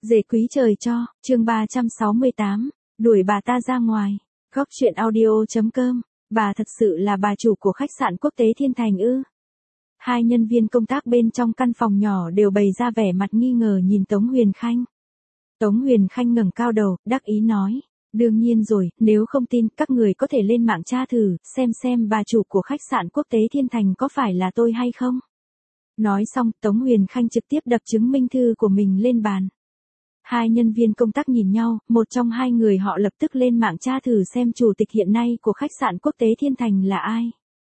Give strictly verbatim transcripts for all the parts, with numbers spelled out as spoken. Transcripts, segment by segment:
Dề quý trời cho, chương ba trăm sáu mươi tám, đuổi bà ta ra ngoài. Góc truyện audio chấm com, bà thật sự là bà chủ của khách sạn quốc tế Thiên Thành ư? Hai nhân viên công tác bên trong căn phòng nhỏ đều bày ra vẻ mặt nghi ngờ nhìn Tống Huyền Khanh. Tống Huyền Khanh ngẩng cao đầu, đắc ý nói, đương nhiên rồi, nếu không tin các người có thể lên mạng tra thử, xem xem bà chủ của khách sạn quốc tế Thiên Thành có phải là tôi hay không. Nói xong, Tống Huyền Khanh trực tiếp đập chứng minh thư của mình lên bàn. Hai nhân viên công tác nhìn nhau, một trong hai người họ lập tức lên mạng tra thử xem chủ tịch hiện nay của khách sạn quốc tế Thiên Thành là ai.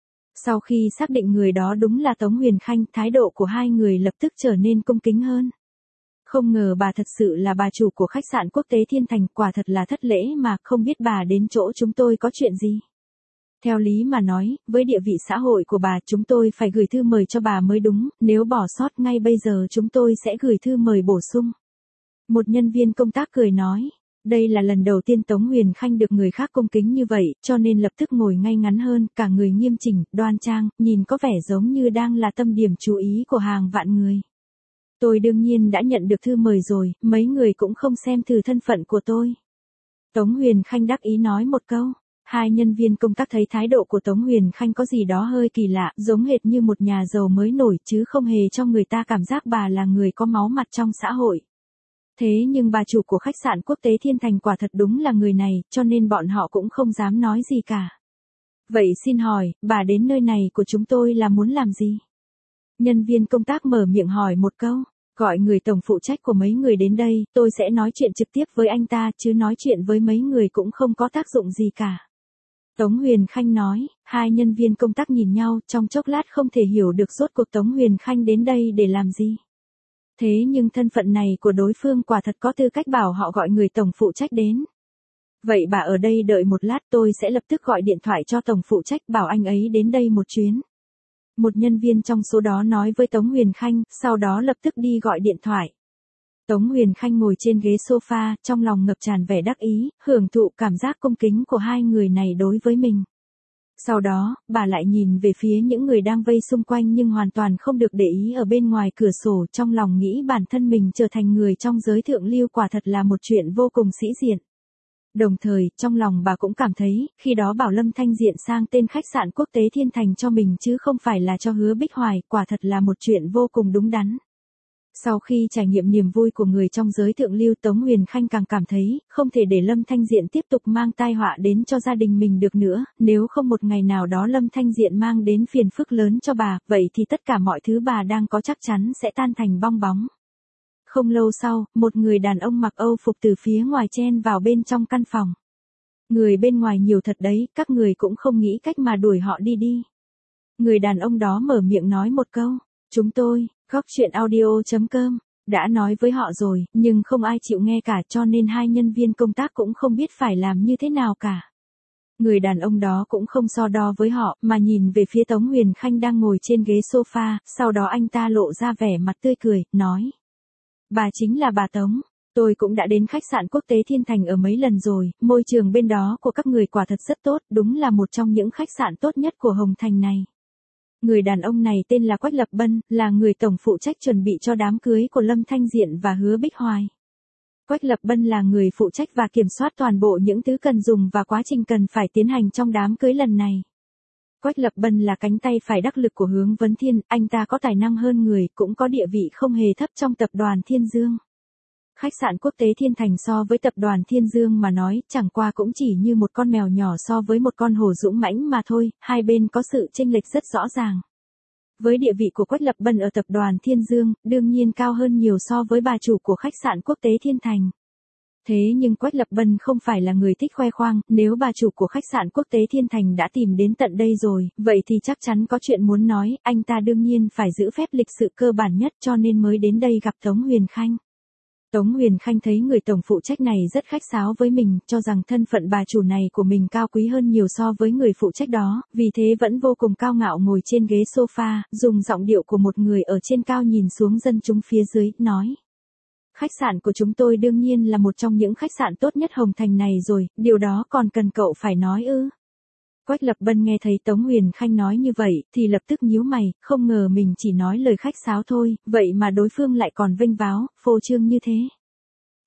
Sau khi xác định người đó đúng là Tống Huyền Khanh, thái độ của hai người lập tức trở nên cung kính hơn. Không ngờ bà thật sự là bà chủ của khách sạn quốc tế Thiên Thành, quả thật là thất lễ mà, không biết bà đến chỗ chúng tôi có chuyện gì. Theo lý mà nói, với địa vị xã hội của bà chúng tôi phải gửi thư mời cho bà mới đúng, nếu bỏ sót ngay bây giờ chúng tôi sẽ gửi thư mời bổ sung. Một nhân viên công tác cười nói, đây là lần đầu tiên Tống Huyền Khanh được người khác cung kính như vậy, cho nên lập tức ngồi ngay ngắn hơn, cả người nghiêm chỉnh, đoan trang, nhìn có vẻ giống như đang là tâm điểm chú ý của hàng vạn người. Tôi đương nhiên đã nhận được thư mời rồi, mấy người cũng không xem thử thân phận của tôi. Tống Huyền Khanh đắc ý nói một câu. Hai nhân viên công tác thấy thái độ của Tống Huyền Khanh có gì đó hơi kỳ lạ, giống hệt như một nhà giàu mới nổi chứ không hề cho người ta cảm giác bà là người có máu mặt trong xã hội. Thế nhưng bà chủ của khách sạn quốc tế Thiên Thành quả thật đúng là người này, cho nên bọn họ cũng không dám nói gì cả. Vậy xin hỏi, bà đến nơi này của chúng tôi là muốn làm gì? Nhân viên công tác mở miệng hỏi một câu, gọi người tổng phụ trách của mấy người đến đây, tôi sẽ nói chuyện trực tiếp với anh ta, chứ nói chuyện với mấy người cũng không có tác dụng gì cả. Tống Huyền Khanh nói, hai nhân viên công tác nhìn nhau, trong chốc lát không thể hiểu được rốt cuộc Tống Huyền Khanh đến đây để làm gì. Thế nhưng thân phận này của đối phương quả thật có tư cách bảo họ gọi người tổng phụ trách đến. Vậy bà ở đây đợi một lát, tôi sẽ lập tức gọi điện thoại cho tổng phụ trách bảo anh ấy đến đây một chuyến. Một nhân viên trong số đó nói với Tống Huyền Khanh, sau đó lập tức đi gọi điện thoại. Tống Huyền Khanh ngồi trên ghế sofa, trong lòng ngập tràn vẻ đắc ý, hưởng thụ cảm giác cung kính của hai người này đối với mình. Sau đó, bà lại nhìn về phía những người đang vây xung quanh nhưng hoàn toàn không được để ý ở bên ngoài cửa sổ, trong lòng nghĩ bản thân mình trở thành người trong giới thượng lưu quả thật là một chuyện vô cùng sĩ diện. Đồng thời, trong lòng bà cũng cảm thấy, khi đó bảo Lâm Thanh Diện sang tên khách sạn quốc tế Thiên Thành cho mình chứ không phải là cho Hứa Bích Hoài, quả thật là một chuyện vô cùng đúng đắn. Sau khi trải nghiệm niềm vui của người trong giới thượng lưu, Tống Huyền Khanh càng cảm thấy, không thể để Lâm Thanh Diện tiếp tục mang tai họa đến cho gia đình mình được nữa, nếu không một ngày nào đó Lâm Thanh Diện mang đến phiền phức lớn cho bà, vậy thì tất cả mọi thứ bà đang có chắc chắn sẽ tan thành bong bóng. Không lâu sau, một người đàn ông mặc Âu phục từ phía ngoài chen vào bên trong căn phòng. Người bên ngoài nhiều thật đấy, các người cũng không nghĩ cách mà đuổi họ đi đi. Người đàn ông đó mở miệng nói một câu, chúng tôi, góc truyện audio chấm com, đã nói với họ rồi, nhưng không ai chịu nghe cả, cho nên hai nhân viên công tác cũng không biết phải làm như thế nào cả. Người đàn ông đó cũng không so đo với họ, mà nhìn về phía Tống Huyền Khanh đang ngồi trên ghế sofa, sau đó anh ta lộ ra vẻ mặt tươi cười, nói. Bà chính là bà Tống, tôi cũng đã đến khách sạn quốc tế Thiên Thành ở mấy lần rồi, môi trường bên đó của các người quả thật rất tốt, đúng là một trong những khách sạn tốt nhất của Hồng Thành này. Người đàn ông này tên là Quách Lập Bân, là người tổng phụ trách chuẩn bị cho đám cưới của Lâm Thanh Diện và Hứa Bích Hoài. Quách Lập Bân là người phụ trách và kiểm soát toàn bộ những thứ cần dùng và quá trình cần phải tiến hành trong đám cưới lần này. Quách Lập Bân là cánh tay phải đắc lực của Hướng Vấn Thiên, anh ta có tài năng hơn người, cũng có địa vị không hề thấp trong tập đoàn Thiên Dương. Khách sạn quốc tế Thiên Thành so với tập đoàn Thiên Dương mà nói, chẳng qua cũng chỉ như một con mèo nhỏ so với một con hổ dũng mãnh mà thôi, hai bên có sự chênh lệch rất rõ ràng. Với địa vị của Quách Lập Bân ở tập đoàn Thiên Dương, đương nhiên cao hơn nhiều so với bà chủ của khách sạn quốc tế Thiên Thành. Thế nhưng Quách Lập Bân không phải là người thích khoe khoang, nếu bà chủ của khách sạn quốc tế Thiên Thành đã tìm đến tận đây rồi, vậy thì chắc chắn có chuyện muốn nói, anh ta đương nhiên phải giữ phép lịch sự cơ bản nhất cho nên mới đến đây gặp Tống Huyền Khanh. Tống Huyền Khanh thấy người tổng phụ trách này rất khách sáo với mình, cho rằng thân phận bà chủ này của mình cao quý hơn nhiều so với người phụ trách đó, vì thế vẫn vô cùng cao ngạo ngồi trên ghế sofa, dùng giọng điệu của một người ở trên cao nhìn xuống dân chúng phía dưới, nói. Khách sạn của chúng tôi đương nhiên là một trong những khách sạn tốt nhất Hồng Thành này rồi, điều đó còn cần cậu phải nói ư. Quách Lập Bân nghe thấy Tống Huyền Khanh nói như vậy, thì lập tức nhíu mày, không ngờ mình chỉ nói lời khách sáo thôi, vậy mà đối phương lại còn vênh váo, phô trương như thế.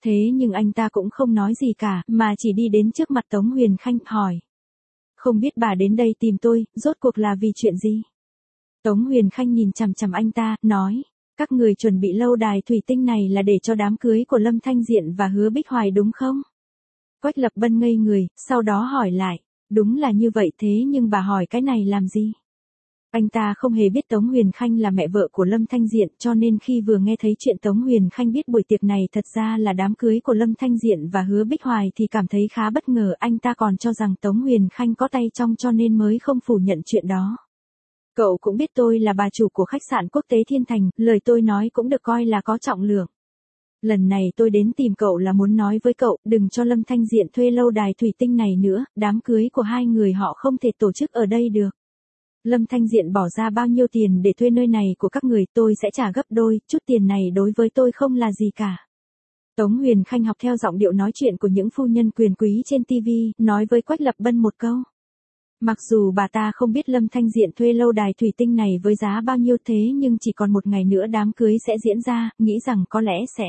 Thế nhưng anh ta cũng không nói gì cả, mà chỉ đi đến trước mặt Tống Huyền Khanh, hỏi. Không biết bà đến đây tìm tôi, rốt cuộc là vì chuyện gì? Tống Huyền Khanh nhìn chằm chằm anh ta, nói. Các người chuẩn bị lâu đài thủy tinh này là để cho đám cưới của Lâm Thanh Diện và Hứa Bích Hoài đúng không? Quách Lập Bân ngây người, sau đó hỏi lại. Đúng là như vậy, thế nhưng bà hỏi cái này làm gì? Anh ta không hề biết Tống Huyền Khanh là mẹ vợ của Lâm Thanh Diện, cho nên khi vừa nghe thấy chuyện Tống Huyền Khanh biết buổi tiệc này thật ra là đám cưới của Lâm Thanh Diện và Hứa Bích Hoài thì cảm thấy khá bất ngờ. Anh ta còn cho rằng Tống Huyền Khanh có tay trong cho nên mới không phủ nhận chuyện đó. Cậu cũng biết tôi là bà chủ của khách sạn quốc tế Thiên Thành, lời tôi nói cũng được coi là có trọng lượng. Lần này tôi đến tìm cậu là muốn nói với cậu, đừng cho Lâm Thanh Diện thuê lâu đài thủy tinh này nữa, đám cưới của hai người họ không thể tổ chức ở đây được. Lâm Thanh Diện bỏ ra bao nhiêu tiền để thuê nơi này của các người, tôi sẽ trả gấp đôi, chút tiền này đối với tôi không là gì cả. Tống Huyền Khanh học theo giọng điệu nói chuyện của những phu nhân quyền quý trên ti vi, nói với Quách Lập Bân một câu. Mặc dù bà ta không biết Lâm Thanh Diện thuê lâu đài thủy tinh này với giá bao nhiêu thế nhưng chỉ còn một ngày nữa đám cưới sẽ diễn ra, nghĩ rằng có lẽ sẽ.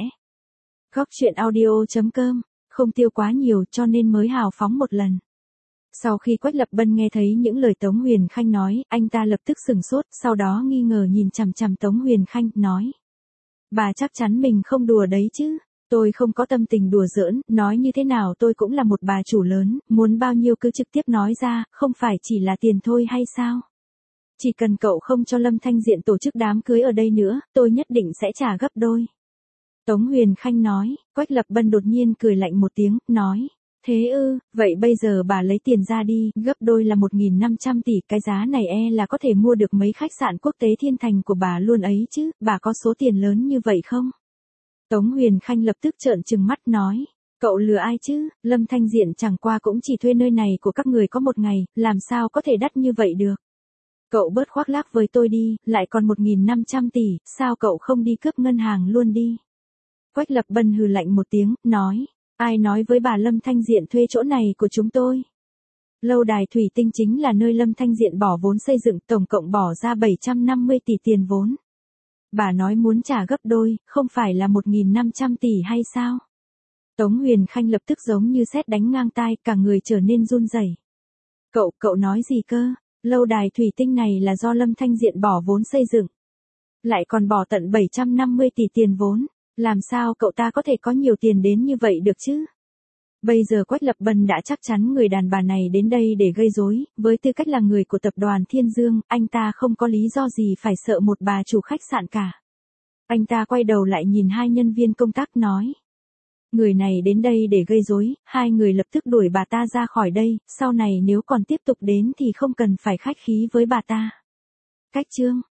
Góc truyện audio chấm com, không tiêu quá nhiều cho nên mới hào phóng một lần. Sau khi Quách Lập Bân nghe thấy những lời Tống Huyền Khanh nói, anh ta lập tức sửng sốt, sau đó nghi ngờ nhìn chằm chằm Tống Huyền Khanh, nói. Bà chắc chắn mình không đùa đấy chứ, tôi không có tâm tình đùa giỡn, nói như thế nào tôi cũng là một bà chủ lớn, muốn bao nhiêu cứ trực tiếp nói ra, không phải chỉ là tiền thôi hay sao? Chỉ cần cậu không cho Lâm Thanh Diện tổ chức đám cưới ở đây nữa, tôi nhất định sẽ trả gấp đôi. Tống Huyền Khanh nói, Quách Lập Bân đột nhiên cười lạnh một tiếng, nói. Thế ư, vậy bây giờ bà lấy tiền ra đi, gấp đôi là một nghìn năm trăm tỷ, cái giá này e là có thể mua được mấy khách sạn quốc tế Thiên Thành của bà luôn ấy chứ, bà có số tiền lớn như vậy không? Tống Huyền Khanh lập tức trợn trừng mắt nói, cậu lừa ai chứ, Lâm Thanh Diện chẳng qua cũng chỉ thuê nơi này của các người có một ngày, làm sao có thể đắt như vậy được? Cậu bớt khoác lác với tôi đi, lại còn một nghìn năm trăm tỷ, sao cậu không đi cướp ngân hàng luôn đi? Quách Lập Bân hừ lạnh một tiếng, nói. Ai nói với bà Lâm Thanh Diện thuê chỗ này của chúng tôi? Lâu đài thủy tinh chính là nơi Lâm Thanh Diện bỏ vốn xây dựng, tổng cộng bỏ ra bảy trăm năm mươi tỷ tiền vốn. Bà nói muốn trả gấp đôi, không phải là một nghìn năm trăm tỷ hay sao? Tống Huyền Khanh lập tức giống như sét đánh ngang tai, cả người trở nên run rẩy. Cậu, cậu nói gì cơ? Lâu đài thủy tinh này là do Lâm Thanh Diện bỏ vốn xây dựng. Lại còn bỏ tận bảy trăm năm mươi tỷ tiền vốn. Làm sao cậu ta có thể có nhiều tiền đến như vậy được chứ? Bây giờ Quách Lập Bân đã chắc chắn người đàn bà này đến đây để gây rối, với tư cách là người của tập đoàn Thiên Dương, anh ta không có lý do gì phải sợ một bà chủ khách sạn cả. Anh ta quay đầu lại nhìn hai nhân viên công tác nói. Người này đến đây để gây rối, hai người lập tức đuổi bà ta ra khỏi đây, sau này nếu còn tiếp tục đến thì không cần phải khách khí với bà ta. Cách chương